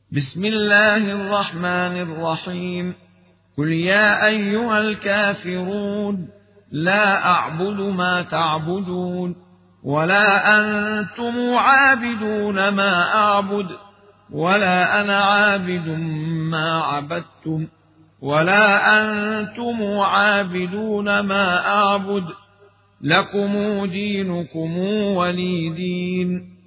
بسم الله الرحمن الرحيم. قل يا أيها الكافرون لا أعبد ما تعبدون ولا أنتم عابدون ما أعبد ولا أنا عابد ما عبدتم ولا أنتم عابدون ما أعبد لكم دينكم ولي دين.